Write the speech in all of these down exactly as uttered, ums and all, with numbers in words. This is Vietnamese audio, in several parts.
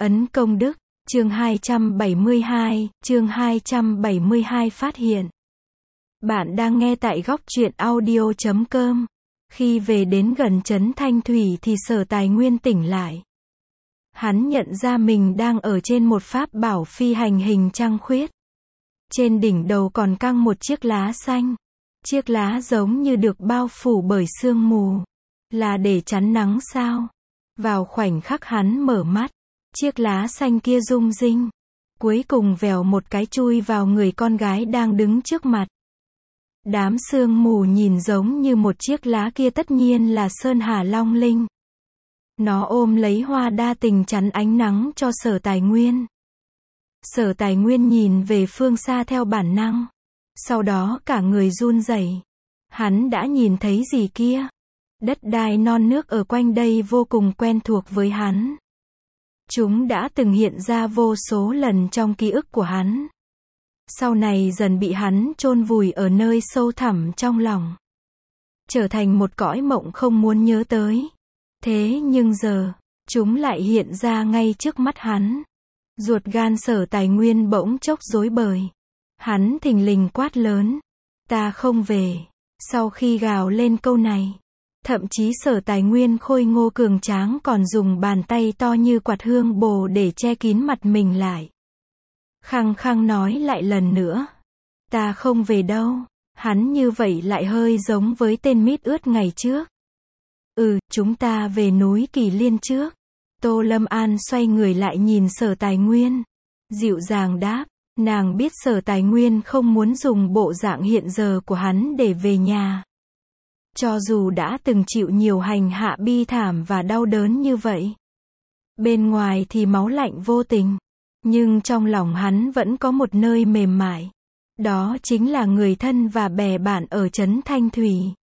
Ấn công đức, chương hai trăm bảy mươi hai, chương hai trăm bảy mươi hai phát hiện. Bạn đang nghe tại góc truyện audio chấm com. Khi về đến gần trấn Thanh Thủy thì Sở Tài Nguyên tỉnh lại. Hắn nhận ra mình đang ở trên một pháp bảo phi hành hình trăng khuyết. Trên đỉnh đầu còn căng một chiếc lá xanh. Chiếc lá giống như được bao phủ bởi sương mù. Là để chắn nắng sao? Vào khoảnh khắc hắn mở mắt, chiếc lá xanh kia rung rinh. Cuối cùng vèo một cái chui vào người con gái đang đứng trước mặt. Đám sương mù nhìn giống như một chiếc lá kia tất nhiên là Sơn Hà Long Linh. Nó ôm lấy hoa đa tình chắn ánh nắng cho Sở Tài Nguyên. Sở Tài Nguyên nhìn về phương xa theo bản năng. Sau đó cả người run rẩy. Hắn đã nhìn thấy gì kia? Đất đai non nước ở quanh đây vô cùng quen thuộc với hắn. Chúng đã từng hiện ra vô số lần trong ký ức của hắn. Sau này dần bị hắn chôn vùi ở nơi sâu thẳm trong lòng. Trở thành một cõi mộng không muốn nhớ tới. Thế nhưng giờ, chúng lại hiện ra ngay trước mắt hắn. Ruột gan Sở Tài Nguyên bỗng chốc rối bời. Hắn thình lình quát lớn. Ta không về. Sau khi gào lên câu này, thậm chí Sở Tài Nguyên khôi ngô cường tráng còn dùng bàn tay to như quạt hương bồ để che kín mặt mình lại. Khăng khăng nói lại lần nữa. Ta không về đâu. Hắn như vậy lại hơi giống với tên mít ướt ngày trước. Ừ, chúng ta về núi Kỳ Liên trước. Tô Lâm An xoay người lại nhìn Sở Tài Nguyên. Dịu dàng đáp. Nàng biết Sở Tài Nguyên không muốn dùng bộ dạng hiện giờ của hắn để về nhà. Cho dù đã từng chịu nhiều hành hạ bi thảm và đau đớn như vậy. Bên ngoài thì máu lạnh vô tình. Nhưng trong lòng hắn vẫn có một nơi mềm mại. Đó chính là người thân và bè bạn ở trấn Thanh Thủy.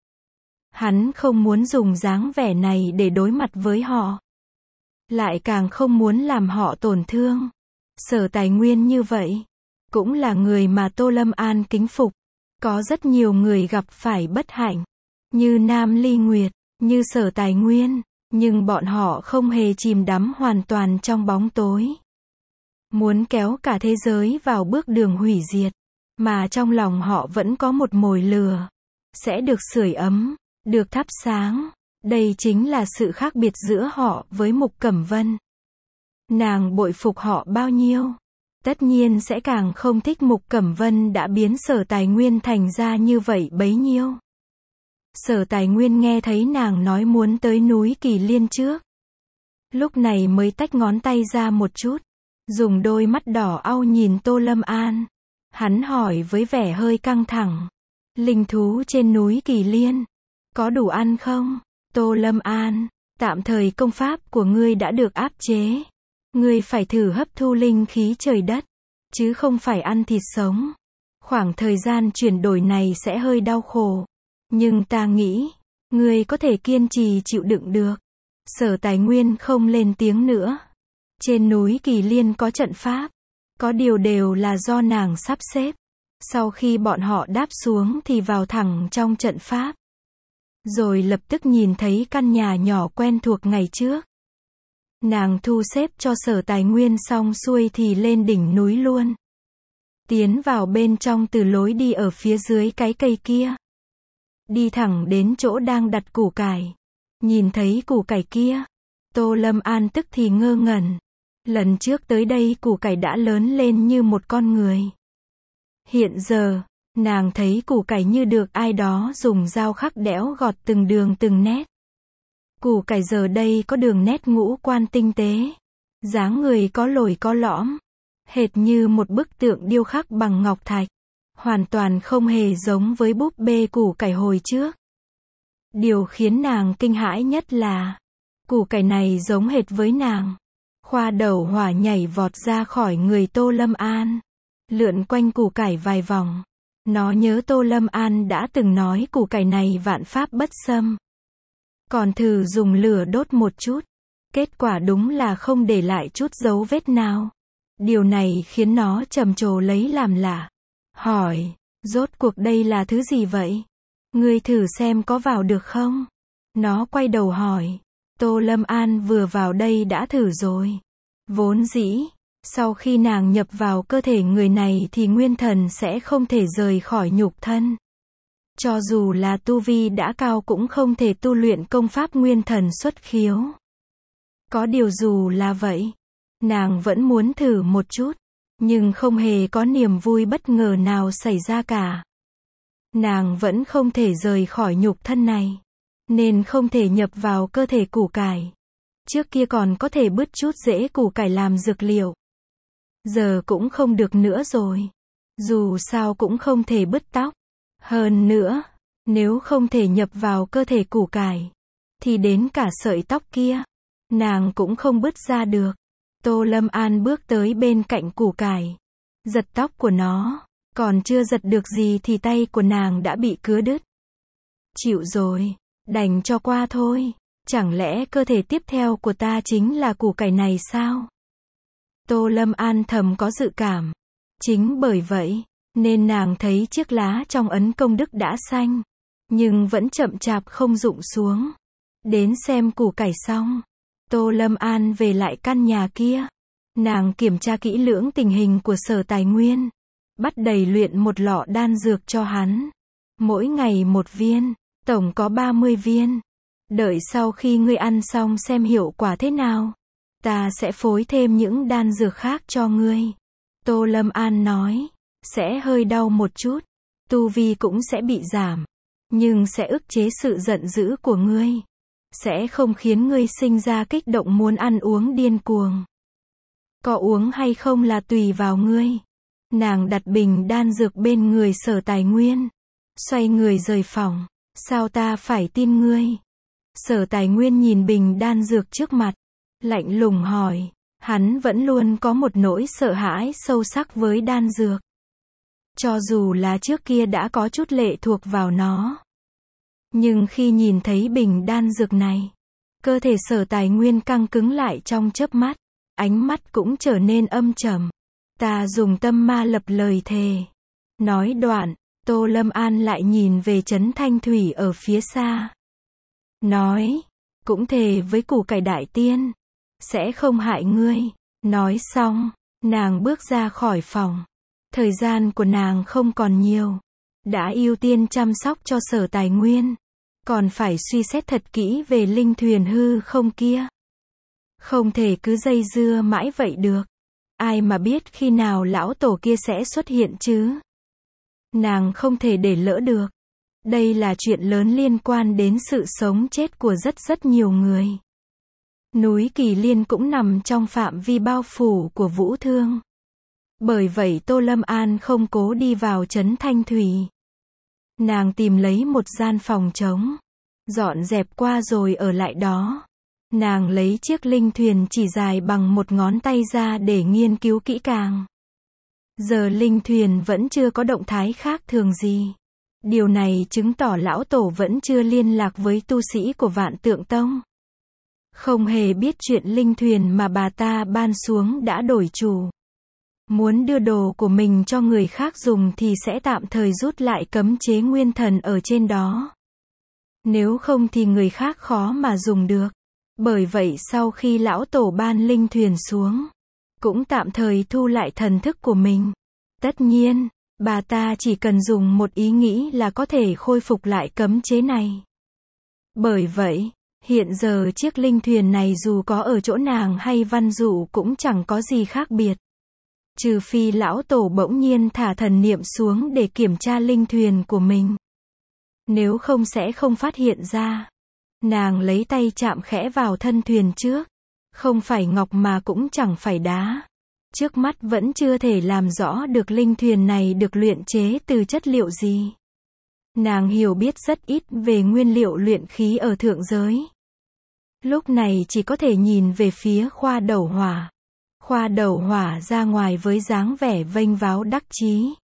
Hắn không muốn dùng dáng vẻ này để đối mặt với họ. Lại càng không muốn làm họ tổn thương. Sở Tài Nguyên như vậy, cũng là người mà Tô Lâm An kính phục. Có rất nhiều người gặp phải bất hạnh. Như Nam Ly Nguyệt, như Sở Tài Nguyên. Nhưng bọn họ không hề chìm đắm hoàn toàn trong bóng tối. Muốn kéo cả thế giới vào bước đường hủy diệt. Mà trong lòng họ vẫn có một mồi lửa. Sẽ được sưởi ấm, được thắp sáng. Đây chính là sự khác biệt giữa họ với Mục Cẩm Vân. Nàng bội phục họ bao nhiêu. Tất nhiên sẽ càng không thích Mục Cẩm Vân đã biến Sở Tài Nguyên thành ra như vậy bấy nhiêu. Sở Tài Nguyên nghe thấy nàng nói muốn tới núi Kỳ Liên trước. Lúc này mới tách ngón tay ra một chút. Dùng đôi mắt đỏ au nhìn Tô Lâm An. Hắn hỏi với vẻ hơi căng thẳng. Linh thú trên núi Kỳ Liên. Có đủ ăn không? Tô Lâm An. Tạm thời công pháp của ngươi đã được áp chế. Ngươi phải thử hấp thu linh khí trời đất. Chứ không phải ăn thịt sống. Khoảng thời gian chuyển đổi này sẽ hơi đau khổ. Nhưng ta nghĩ, ngươi có thể kiên trì chịu đựng được. Sở Tài Nguyên không lên tiếng nữa. Trên núi Kỳ Liên có trận pháp. Có điều đều là do nàng sắp xếp. Sau khi bọn họ đáp xuống thì vào thẳng trong trận pháp. Rồi lập tức nhìn thấy căn nhà nhỏ quen thuộc ngày trước. Nàng thu xếp cho Sở Tài Nguyên xong xuôi thì lên đỉnh núi luôn. Tiến vào bên trong từ lối đi ở phía dưới cái cây kia. Đi thẳng đến chỗ đang đặt củ cải. Nhìn thấy củ cải kia. Tô Lâm An tức thì ngơ ngẩn. Lần trước tới đây củ cải đã lớn lên như một con người. Hiện giờ, nàng thấy củ cải như được ai đó dùng dao khắc đẽo gọt từng đường từng nét. Củ cải giờ đây có đường nét ngũ quan tinh tế. Dáng người có lồi có lõm. Hệt như một bức tượng điêu khắc bằng ngọc thạch. Hoàn toàn không hề giống với búp bê củ cải hồi trước. Điều khiến nàng kinh hãi nhất là củ cải này giống hệt với nàng. Khoa đầu hỏa nhảy vọt ra khỏi người Tô Lâm An. Lượn quanh củ cải vài vòng. Nó nhớ Tô Lâm An đã từng nói củ cải này vạn pháp bất xâm. Còn thử dùng lửa đốt một chút. Kết quả đúng là không để lại chút dấu vết nào. Điều này khiến nó trầm trồ lấy làm lạ. Hỏi, rốt cuộc đây là thứ gì vậy? Ngươi thử xem có vào được không? Nó quay đầu hỏi. Tô Lâm An vừa vào đây đã thử rồi. Vốn dĩ, sau khi nàng nhập vào cơ thể người này thì nguyên thần sẽ không thể rời khỏi nhục thân. Cho dù là tu vi đã cao cũng không thể tu luyện công pháp nguyên thần xuất khiếu. Có điều dù là vậy, nàng vẫn muốn thử một chút, nhưng không hề có niềm vui bất ngờ nào xảy ra cả. Nàng vẫn không thể rời khỏi nhục thân này, nên không thể nhập vào cơ thể củ cải. Trước kia còn có thể bứt chút rễ củ cải làm dược liệu. Giờ cũng không được nữa rồi. Dù sao cũng không thể bứt tóc. Hơn nữa, nếu không thể nhập vào cơ thể củ cải, thì đến cả sợi tóc kia, nàng cũng không bứt ra được. Tô Lâm An bước tới bên cạnh củ cải, giật tóc của nó, còn chưa giật được gì thì tay của nàng đã bị cứa đứt. Chịu rồi, đành cho qua thôi. Chẳng lẽ cơ thể tiếp theo của ta chính là củ cải này sao? Tô Lâm An thầm có dự cảm. Chính bởi vậy, nên nàng thấy chiếc lá trong ấn công đức đã xanh, nhưng vẫn chậm chạp không rụng xuống. Đến xem củ cải xong, Tô Lâm An về lại căn nhà kia. Nàng kiểm tra kỹ lưỡng tình hình của Sở Tài Nguyên, bắt đầy luyện một lọ đan dược cho hắn. Mỗi ngày một viên, tổng có ba mươi viên. Đợi sau khi ngươi ăn xong xem hiệu quả thế nào, ta sẽ phối thêm những đan dược khác cho ngươi. Tô Lâm An nói, sẽ hơi đau một chút, tu vi cũng sẽ bị giảm, nhưng sẽ ức chế sự giận dữ của ngươi, sẽ không khiến ngươi sinh ra kích động muốn ăn uống điên cuồng. Có uống hay không là tùy vào ngươi. Nàng đặt bình đan dược bên người Sở Tài Nguyên, xoay người rời phòng. Sao ta phải tin ngươi? Sở Tài Nguyên nhìn bình đan dược trước mặt, lạnh lùng hỏi. Hắn vẫn luôn có một nỗi sợ hãi sâu sắc với đan dược. Cho dù là trước kia đã có chút lệ thuộc vào nó, nhưng khi nhìn thấy bình đan dược này, cơ thể Sở Tài Nguyên căng cứng lại trong chớp mắt, ánh mắt cũng trở nên âm trầm. Ta dùng tâm ma lập lời thề. Nói đoạn, Tô Lâm An lại nhìn về Trấn Thanh Thủy ở phía xa. Nói, cũng thề với củ cải đại tiên, sẽ không hại ngươi. Nói xong, nàng bước ra khỏi phòng. Thời gian của nàng không còn nhiều. Đã ưu tiên chăm sóc cho Sở Tài Nguyên, còn phải suy xét thật kỹ về linh thuyền hư không kia. Không thể cứ dây dưa mãi vậy được. Ai mà biết khi nào lão tổ kia sẽ xuất hiện chứ? Nàng không thể để lỡ được. Đây là chuyện lớn liên quan đến sự sống chết của rất rất nhiều người. Núi Kỳ Liên cũng nằm trong phạm vi bao phủ của Vũ Thương. Bởi vậy Tô Lâm An không cố đi vào Trấn Thanh Thủy. Nàng tìm lấy một gian phòng trống, dọn dẹp qua rồi ở lại đó. Nàng lấy chiếc linh thuyền chỉ dài bằng một ngón tay ra để nghiên cứu kỹ càng. Giờ linh thuyền vẫn chưa có động thái khác thường gì. Điều này chứng tỏ lão tổ vẫn chưa liên lạc với tu sĩ của Vạn Tượng Tông. Không hề biết chuyện linh thuyền mà bà ta ban xuống đã đổi chủ. Muốn đưa đồ của mình cho người khác dùng thì sẽ tạm thời rút lại cấm chế nguyên thần ở trên đó. Nếu không thì người khác khó mà dùng được. Bởi vậy sau khi lão tổ ban linh thuyền xuống, cũng tạm thời thu lại thần thức của mình. Tất nhiên, bà ta chỉ cần dùng một ý nghĩ là có thể khôi phục lại cấm chế này. Bởi vậy, hiện giờ chiếc linh thuyền này dù có ở chỗ nàng hay Văn Dụ cũng chẳng có gì khác biệt. Trừ phi lão tổ bỗng nhiên thả thần niệm xuống để kiểm tra linh thuyền của mình. Nếu không sẽ không phát hiện ra. Nàng lấy tay chạm khẽ vào thân thuyền trước. Không phải ngọc mà cũng chẳng phải đá. Trước mắt vẫn chưa thể làm rõ được linh thuyền này được luyện chế từ chất liệu gì. Nàng hiểu biết rất ít về nguyên liệu luyện khí ở thượng giới. Lúc này chỉ có thể nhìn về phía Khoa Đầu Hỏa. Khoa Đầu Hỏa ra ngoài với dáng vẻ vênh váo đắc chí.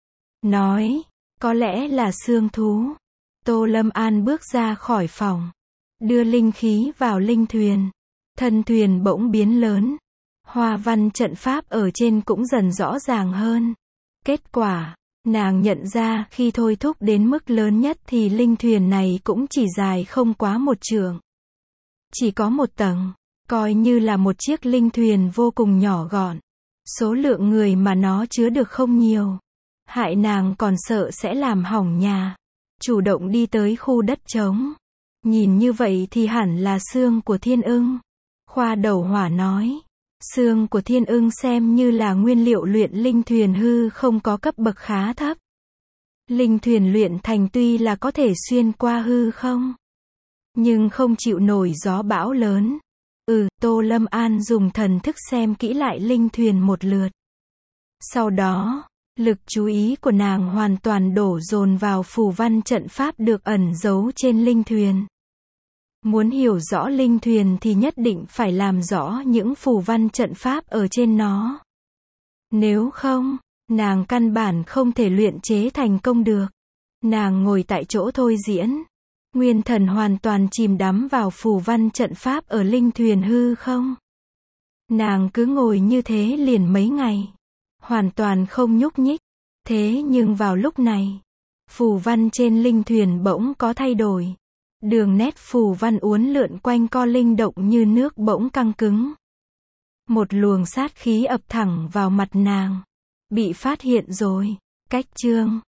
Nói, có lẽ là xương thú. Tô Lâm An bước ra khỏi phòng, đưa linh khí vào linh thuyền. Thân thuyền bỗng biến lớn. Hoa văn trận pháp ở trên cũng dần rõ ràng hơn. Kết quả, nàng nhận ra khi thôi thúc đến mức lớn nhất thì linh thuyền này cũng chỉ dài không quá một trượng. Chỉ có một tầng. coi như là một chiếc linh thuyền vô cùng nhỏ gọn. Số lượng người mà nó chứa được không nhiều. Hại nàng còn sợ sẽ làm hỏng nhà. Chủ động đi tới khu đất trống. Nhìn như vậy thì hẳn là xương của thiên ưng. Khoa đầu hỏa nói. Xương của thiên ưng xem như là nguyên liệu luyện linh thuyền hư không có cấp bậc khá thấp. Linh thuyền luyện thành tuy là có thể xuyên qua hư không, nhưng không chịu nổi gió bão lớn. Ừ, Tô Lâm An dùng thần thức xem kỹ lại linh thuyền một lượt. Sau đó, lực chú ý của nàng hoàn toàn đổ dồn vào phù văn trận pháp được ẩn giấu trên linh thuyền. Muốn hiểu rõ linh thuyền thì nhất định phải làm rõ những phù văn trận pháp ở trên nó. Nếu không, nàng căn bản không thể luyện chế thành công được. Nàng ngồi tại chỗ thôi diễn. Nguyên thần hoàn toàn chìm đắm vào phù văn trận pháp ở linh thuyền hư không. Nàng cứ ngồi như thế liền mấy ngày. Hoàn toàn không nhúc nhích. Thế nhưng vào lúc này, phù văn trên linh thuyền bỗng có thay đổi. Đường nét phù văn uốn lượn quanh co linh động như nước bỗng căng cứng. Một luồng sát khí ập thẳng vào mặt nàng. Bị phát hiện rồi. Cách chương